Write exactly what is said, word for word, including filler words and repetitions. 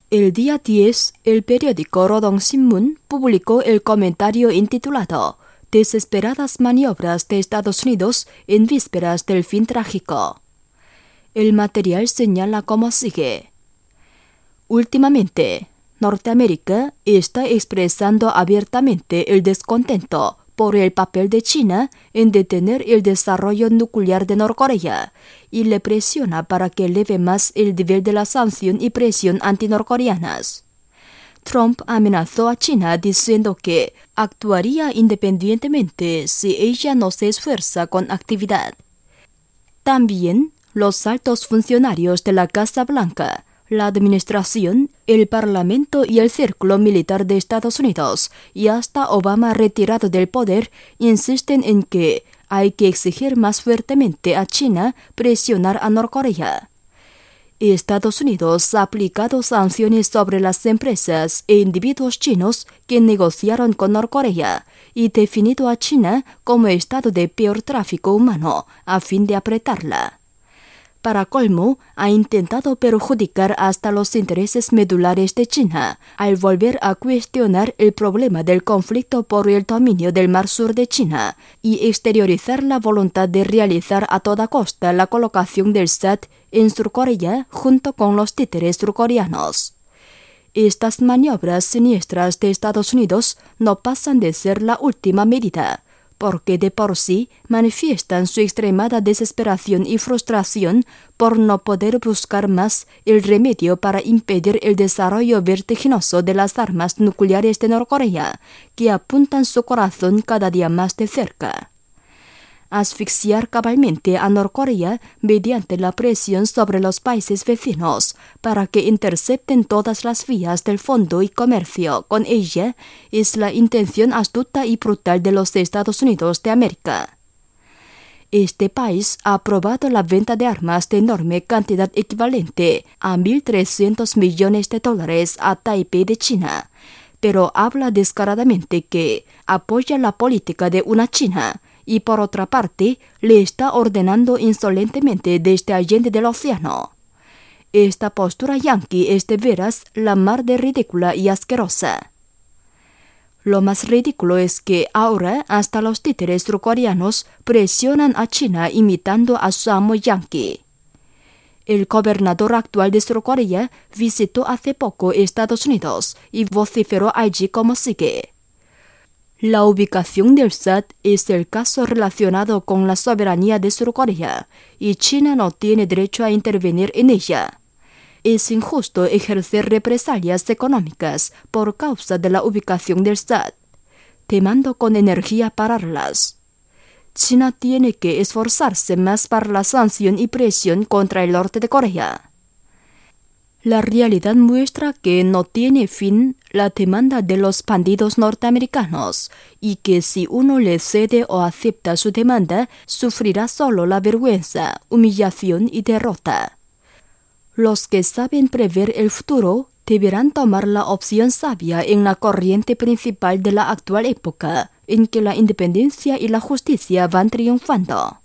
El día diez, el periódico Rodong Sinmun publicó el comentario intitulado Desesperadas maniobras de Estados Unidos en vísperas del fin trágico. El material señala como sigue. Últimamente, Norteamérica está expresando abiertamente el descontento por el papel de China en detener el desarrollo nuclear de Norcorea y le presiona para que eleve más el nivel de la sanción y presión antinorcoreanas. Trump amenazó a China diciendo que actuaría independientemente si ella no se esfuerza con actividad. También los altos funcionarios de la Casa Blanca, la administración, el Parlamento y el Círculo Militar de Estados Unidos, y hasta Obama retirado del poder, insisten en que hay que exigir más fuertemente a China presionar a Norcorea. Estados Unidos ha aplicado sanciones sobre las empresas e individuos chinos que negociaron con Norcorea y definido a China como estado de peor tráfico humano a fin de apretarla. Para colmo, ha intentado perjudicar hasta los intereses medulares de China al volver a cuestionar el problema del conflicto por el dominio del Mar Sur de China y exteriorizar la voluntad de realizar a toda costa la colocación del S A D en Surcorea junto con los títeres surcoreanos. Estas maniobras siniestras de Estados Unidos no pasan de ser la última medida, porque de por sí manifiestan su extremada desesperación y frustración por no poder buscar más el remedio para impedir el desarrollo vertiginoso de las armas nucleares de Norcorea, que apuntan su corazón cada día más de cerca. Asfixiar cabalmente a Norcorea mediante la presión sobre los países vecinos para que intercepten todas las vías del fondo y comercio con ella es la intención astuta y brutal de los Estados Unidos de América. Este país ha aprobado la venta de armas de enorme cantidad equivalente a mil trescientos millones de dólares a Taipei de China, pero habla descaradamente que apoya la política de una China y por otra parte le está ordenando insolentemente desde allende del océano. Esta postura yanqui es de veras la mar de ridícula y asquerosa. Lo más ridículo es que ahora hasta los títeres surcoreanos presionan a China imitando a su amo yanqui. El gobernador actual de Surcorea visitó hace poco Estados Unidos y vociferó allí como sigue. La ubicación del S A D es el caso relacionado con la soberanía de Surcorea y China no tiene derecho a intervenir en ella. Es injusto ejercer represalias económicas por causa de la ubicación del S A D. Te mando con energía pararlas. China tiene que esforzarse más para la sanción y presión contra el norte de Corea. La realidad muestra que no tiene fin la demanda de los bandidos norteamericanos y que si uno le cede o acepta su demanda, sufrirá solo la vergüenza, humillación y derrota. Los que saben prever el futuro deberán tomar la opción sabia en la corriente principal de la actual época, en que la independencia y la justicia van triunfando.